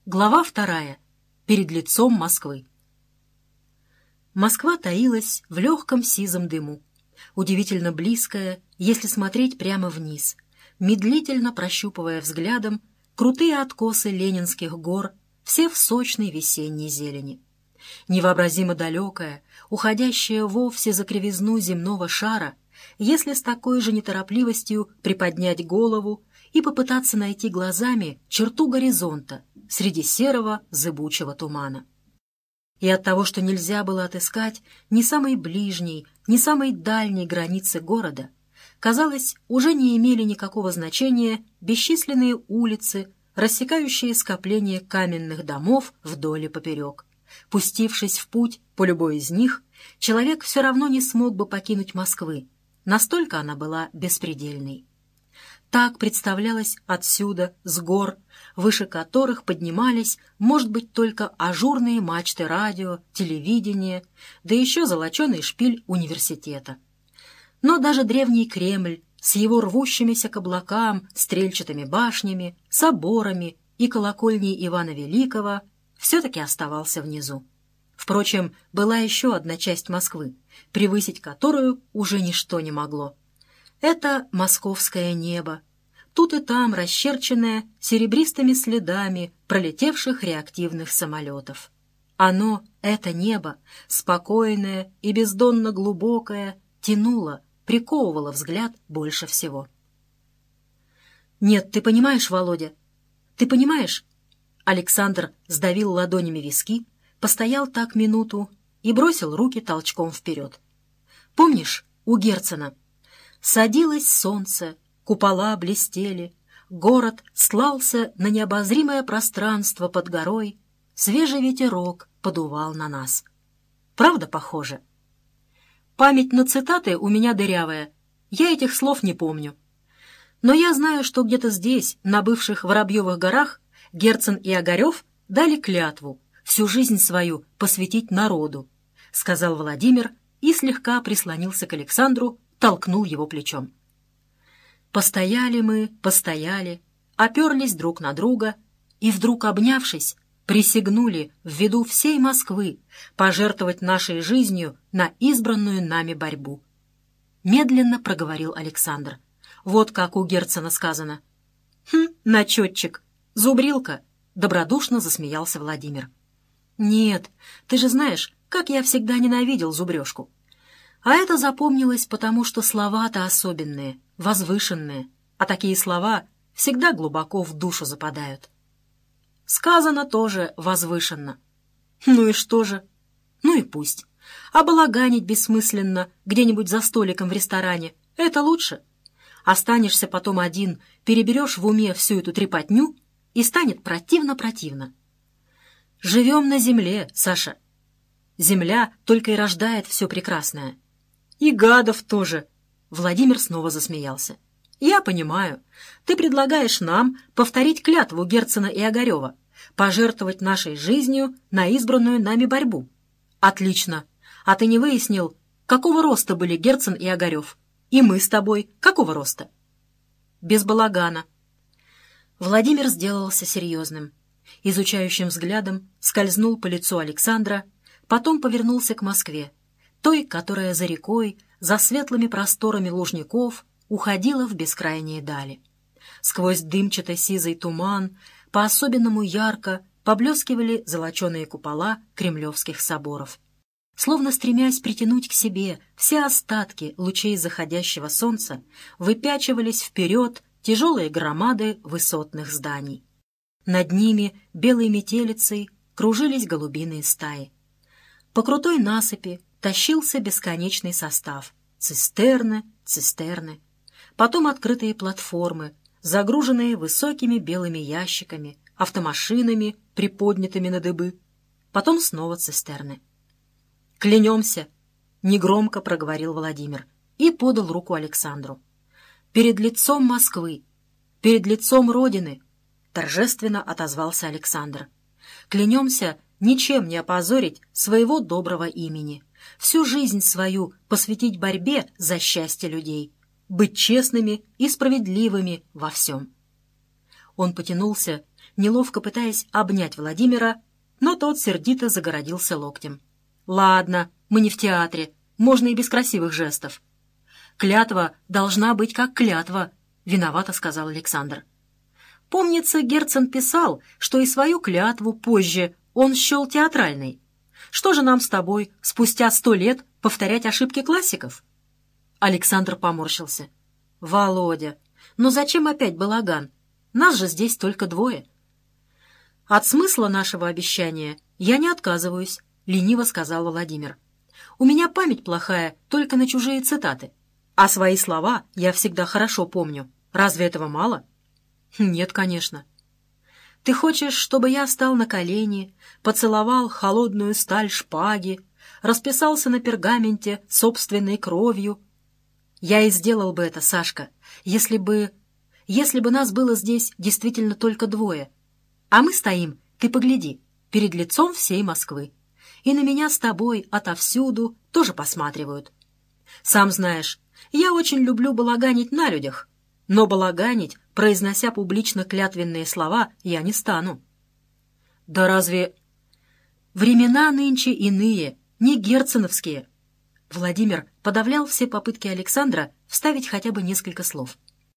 Глава 2. Перед лицом Москвы. Москва таилась в легком сизом дыму, удивительно близкая, если смотреть прямо вниз, медлительно прощупывая взглядом крутые откосы ленинских гор, все в сочной весенней зелени. Невообразимо далекая, уходящая вовсе за кривизну земного шара, если с такой же неторопливостью приподнять голову и попытаться найти глазами черту горизонта среди серого зыбучего тумана. И от того, что нельзя было отыскать ни самой ближней, ни самой дальней границы города, казалось, уже не имели никакого значения бесчисленные улицы, рассекающие скопление каменных домов вдоль и поперек. Пустившись в путь по любой из них, человек все равно не смог бы покинуть Москвы, настолько она была беспредельной. Так представлялось отсюда, с гор, выше которых поднимались, может быть, только ажурные мачты радио, телевидения, да еще золоченый шпиль университета. Но даже древний Кремль с его рвущимися к облакам стрельчатыми башнями, соборами и колокольней Ивана Великого все-таки оставался внизу. Впрочем, была еще одна часть Москвы, превысить которую уже ничто не могло. Это московское небо, тут и там расчерченное серебристыми следами пролетевших реактивных самолетов. Оно, это небо, спокойное и бездонно глубокое, тянуло, приковывало взгляд больше всего. «Нет, ты понимаешь, Володя? Ты понимаешь?» Александр сдавил ладонями виски, постоял так минуту и бросил руки толчком вперед. «Помнишь, у Герцена? Садилось солнце, купола блестели, город слался на необозримое пространство под горой, свежий ветерок подувал на нас. Правда похоже? Память на цитаты у меня дырявая, я этих слов не помню. Но я знаю, что где-то здесь, на бывших Воробьевых горах, Герцен и Огарев дали клятву всю жизнь свою посвятить народу, сказал Владимир и слегка прислонился к Александру, толкнул его плечом. Постояли мы, постояли, оперлись друг на друга и, вдруг обнявшись, присягнули в виду всей Москвы пожертвовать нашей жизнью на избранную нами борьбу. Медленно проговорил Александр. Вот как у Герцена сказано. Начетчик, зубрилка, добродушно засмеялся Владимир. Нет, ты же знаешь, как я всегда ненавидел зубрежку. А это запомнилось, потому что слова-то особенные, возвышенные, а такие слова всегда глубоко в душу западают. Сказано тоже возвышенно. Ну и что же? Ну и пусть. А балаганить бессмысленно где-нибудь за столиком в ресторане — это лучше. Останешься потом один, переберешь в уме всю эту трепотню, и станет противно-противно. Живем на земле, Саша. Земля только и рождает все прекрасное. И гадов тоже. Владимир снова засмеялся. Я понимаю. Ты предлагаешь нам повторить клятву Герцена и Огарева, пожертвовать нашей жизнью на избранную нами борьбу. Отлично. А ты не выяснил, какого роста были Герцен и Огарев? И мы с тобой какого роста? Без балагана. Владимир сделался серьезным. Изучающим взглядом скользнул по лицу Александра, потом повернулся к Москве, той, которая за рекой, за светлыми просторами лужников уходила в бескрайние дали. Сквозь дымчато-сизый туман по-особенному ярко поблескивали золоченые купола кремлевских соборов. Словно стремясь притянуть к себе все остатки лучей заходящего солнца, выпячивались вперед тяжелые громады высотных зданий. Над ними белой метелицей кружились голубиные стаи. По крутой насыпи тащился бесконечный состав. Цистерны, цистерны. Потом открытые платформы, загруженные высокими белыми ящиками, автомашинами, приподнятыми на дыбы. Потом снова цистерны. «Клянемся!» — негромко проговорил Владимир и подал руку Александру. «Перед лицом Москвы, перед лицом Родины!» — торжественно отозвался Александр. «Клянемся ничем не опозорить своего доброго имени, всю жизнь свою посвятить борьбе за счастье людей, быть честными и справедливыми во всем». Он потянулся, неловко пытаясь обнять Владимира, но тот сердито загородился локтем. «Ладно, мы не в театре, можно и без красивых жестов». «Клятва должна быть как клятва», — виновато сказал Александр. «Помнится, Герцен писал, что и свою клятву позже он счел театральной. Что же нам с тобой спустя 100 лет повторять ошибки классиков?» Александр поморщился. «Володя, но зачем опять балаган? Нас же здесь только 2». «От смысла нашего обещания я не отказываюсь», — лениво сказал Владимир. «У меня память плохая только на чужие цитаты. А свои слова я всегда хорошо помню. Разве этого мало?» «Нет, конечно». «Ты хочешь, чтобы я встал на колени, поцеловал холодную сталь шпаги, расписался на пергаменте собственной кровью?» «Я и сделал бы это, Сашка, если бы нас было здесь действительно только 2. А мы стоим, ты погляди, перед лицом всей Москвы. И на меня с тобой отовсюду тоже посматривают. Сам знаешь, я очень люблю балаганить на людях, но балаганить, произнося публично клятвенные слова, я не стану». «Да разве...» «Времена нынче иные, не герценовские». Владимир подавлял все попытки Александра вставить хотя бы несколько слов.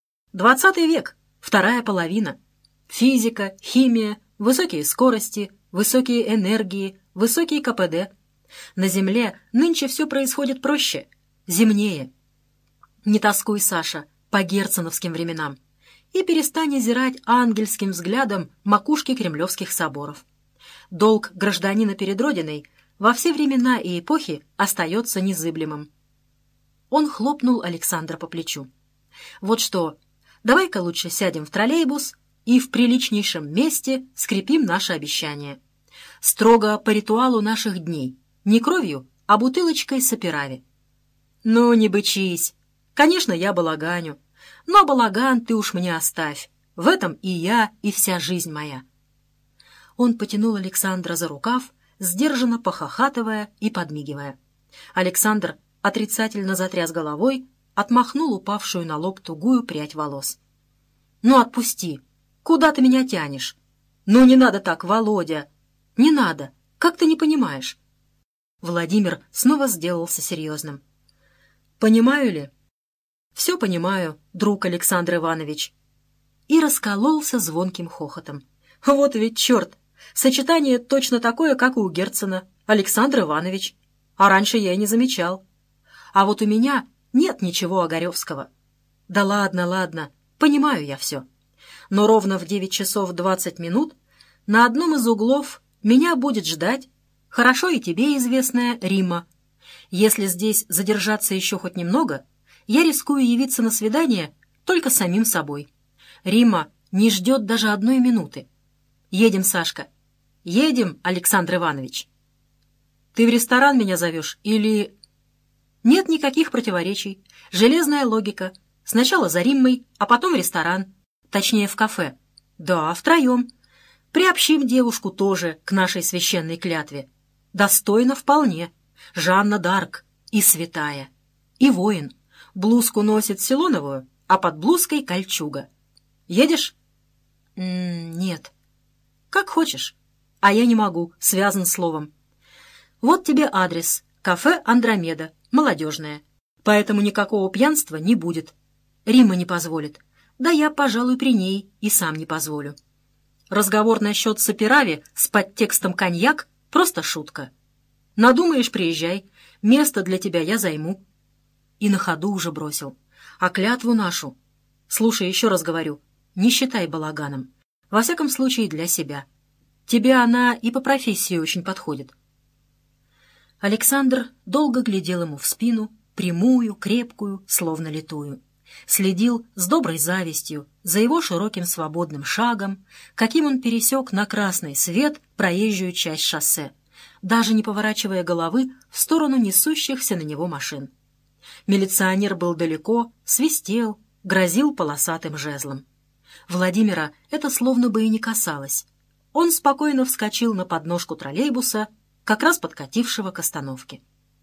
20 век, 2-я половина. Физика, химия, высокие скорости, высокие энергии, высокий КПД. На Земле нынче все происходит проще, земнее. Не тоскуй, Саша, по герценовским временам и перестань озирать ангельским взглядом макушки кремлевских соборов. Долг гражданина перед Родиной во все времена и эпохи остается незыблемым. Он хлопнул Александра по плечу. «Вот что, давай-ка лучше сядем в троллейбус и в приличнейшем месте скрепим наше обещание. Строго по ритуалу наших дней, не кровью, а бутылочкой саперави». «Ну, не бычись. Конечно, я балаганю. Но балаган ты уж мне оставь. В этом и я, и вся жизнь моя». Он потянул Александра за рукав, сдержанно похохатывая и подмигивая. Александр отрицательно затряс головой, отмахнул упавшую на лоб тугую прядь волос. «Ну, отпусти! Куда ты меня тянешь? Ну, не надо так, Володя! Не надо! Как ты не понимаешь?» Владимир снова сделался серьезным. «Понимаю ли?» «Все понимаю, друг Александр Иванович». И раскололся звонким хохотом. «Вот ведь черт! Сочетание точно такое, как и у Герцена, Александр Иванович. А раньше я и не замечал. А вот у меня нет ничего Огаревского. Да ладно, ладно, понимаю я все. Но ровно в 9 часов 20 минут на одном из углов меня будет ждать хорошо и тебе известная Римма. Если здесь задержаться еще хоть немного, я рискую явиться на свидание только с самим собой. Римма не ждет даже 1 минуты. Едем, Сашка. Едем, Александр Иванович. Ты в ресторан меня зовешь или... Нет никаких противоречий. Железная логика. Сначала за Риммой, а потом в ресторан. Точнее, в кафе. Да, втроем. Приобщим девушку тоже к нашей священной клятве. Достойно вполне. Жанна д'Арк. И святая. И воин. Блузку носит силоновую, а под блузкой кольчуга. Едешь? Нет. Как хочешь. А я не могу, связан словом. Вот тебе адрес. Кафе «Андромеда», молодежное. Поэтому никакого пьянства не будет. Римма не позволит. Да я, пожалуй, при ней и сам не позволю. Разговор насчет саперави с подтекстом коньяк — просто шутка. Надумаешь — приезжай. Место для тебя я займу. И на ходу уже бросил. А клятву нашу... Слушай, еще раз говорю, не считай балаганом. Во всяком случае, для себя. Тебе она и по профессии очень подходит. Александр долго глядел ему в спину, прямую, крепкую, словно литую. Следил с доброй завистью за его широким свободным шагом, каким он пересек на красный свет проезжую часть шоссе, даже не поворачивая головы в сторону несущихся на него машин. Милиционер был далеко, свистел, грозил полосатым жезлом. Владимира это словно бы и не касалось. Он спокойно вскочил на подножку троллейбуса, как раз подкатившего к остановке.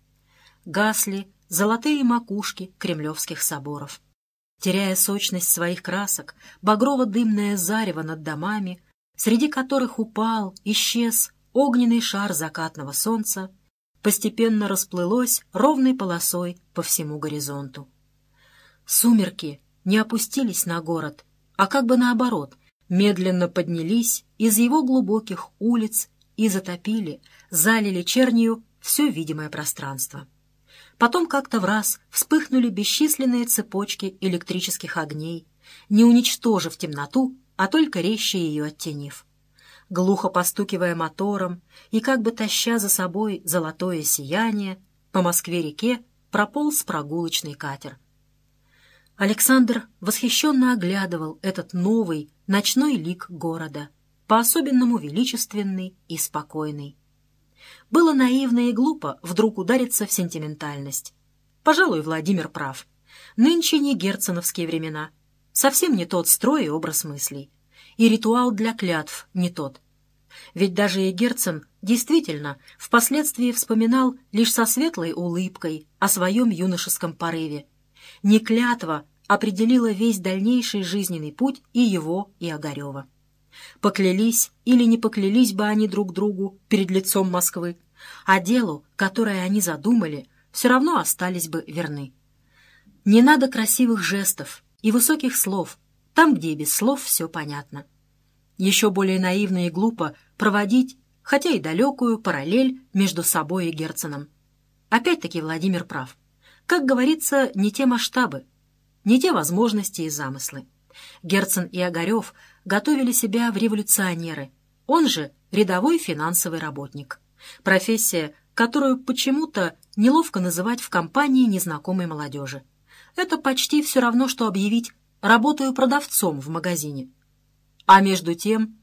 Гасли золотые макушки кремлевских соборов. Теряя сочность своих красок, багрово-дымное зарево над домами, среди которых упал, исчез огненный шар закатного солнца, постепенно расплылось ровной полосой по всему горизонту. Сумерки не опустились на город, а как бы наоборот, медленно поднялись из его глубоких улиц и затопили, залили чернью все видимое пространство. Потом как-то враз вспыхнули бесчисленные цепочки электрических огней, не уничтожив темноту, а только резче ее оттенив. Глухо постукивая мотором и как бы таща за собой золотое сияние, по Москве-реке прополз прогулочный катер. Александр восхищенно оглядывал этот новый ночной лик города, по-особенному величественный и спокойный. Было наивно и глупо вдруг удариться в сентиментальность. Пожалуй, Владимир прав. Нынче не герценовские времена. Совсем не тот строй и образ мыслей. И ритуал для клятв не тот. Ведь даже и Герцен действительно впоследствии вспоминал лишь со светлой улыбкой о своем юношеском порыве. Не клятва определила весь дальнейший жизненный путь и его, и Огарева. Поклялись или не поклялись бы они друг другу перед лицом Москвы, а делу, которое они задумали, все равно остались бы верны. Не надо красивых жестов и высоких слов, там, где и без слов все понятно. Еще более наивно и глупо проводить, хотя и далекую, параллель между собой и Герценом. Опять-таки Владимир прав. Как говорится, не те масштабы, не те возможности и замыслы. Герцен и Огарев готовили себя в революционеры, он же рядовой финансовый работник. Профессия, которую почему-то неловко называть в компании незнакомой молодежи. Это почти все равно, что объявить «работаю продавцом в магазине». А между тем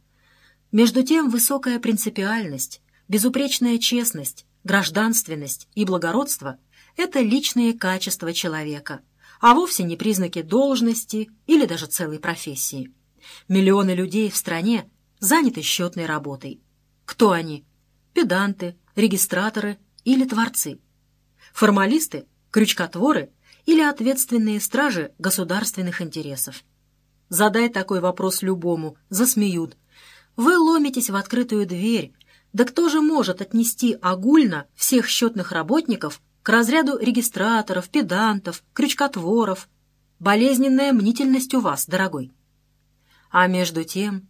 высокая принципиальность, безупречная честность, гражданственность и благородство — это личные качества человека, а вовсе не признаки должности или даже целой профессии. Миллионы людей в стране заняты счетной работой. Кто они? Педанты, регистраторы или творцы? Формалисты, крючкотворы или ответственные стражи государственных интересов? Задай такой вопрос любому, засмеют. Вы ломитесь в открытую дверь. Да кто же может отнести огульно всех счетных работников к разряду регистраторов, педантов, крючкотворов? Болезненная мнительность у вас, дорогой. А между тем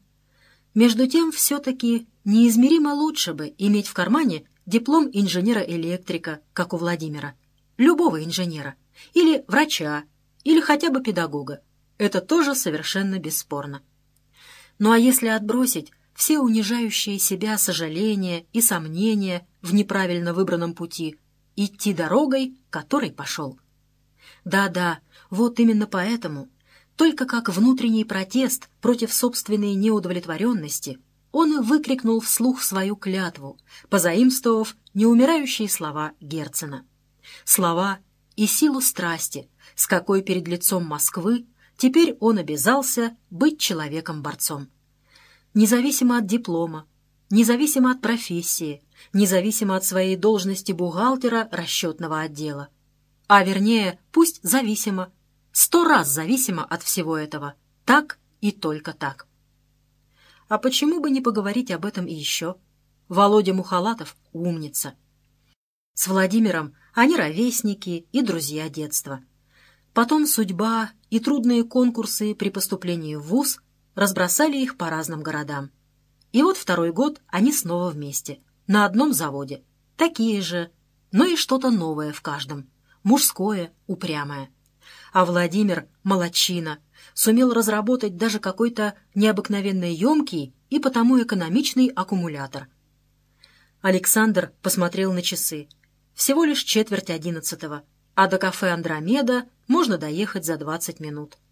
все-таки неизмеримо лучше бы иметь в кармане диплом инженера-электрика, как у Владимира, любого инженера, или врача, или хотя бы педагога. Это тоже совершенно бесспорно. Ну а если отбросить все унижающие себя сожаления и сомнения в неправильно выбранном пути, идти дорогой, которой пошел? Да-да, вот именно поэтому, только как внутренний протест против собственной неудовлетворенности, он выкрикнул вслух свою клятву, позаимствовав неумирающие слова Герцена. Слова и силу страсти, с какой перед лицом Москвы теперь он обязался быть человеком-борцом. Независимо от диплома, независимо от профессии, независимо от своей должности бухгалтера расчетного отдела. А вернее, пусть зависимо, 100 раз зависимо от всего этого. Так и только так. А почему бы не поговорить об этом и еще? Володя Мухалатов — умница. С Владимиром они ровесники и друзья детства. Потом судьба и трудные конкурсы при поступлении в вуз разбросали их по разным городам. И вот 2-й год они снова вместе, на одном заводе. Такие же, но и что-то новое в каждом. Мужское, упрямое. А Владимир, молодчина, сумел разработать даже какой-то необыкновенно емкий и потому экономичный аккумулятор. Александр посмотрел на часы. Всего лишь 10:45, а до кафе «Андромеда» можно доехать за 20 минут.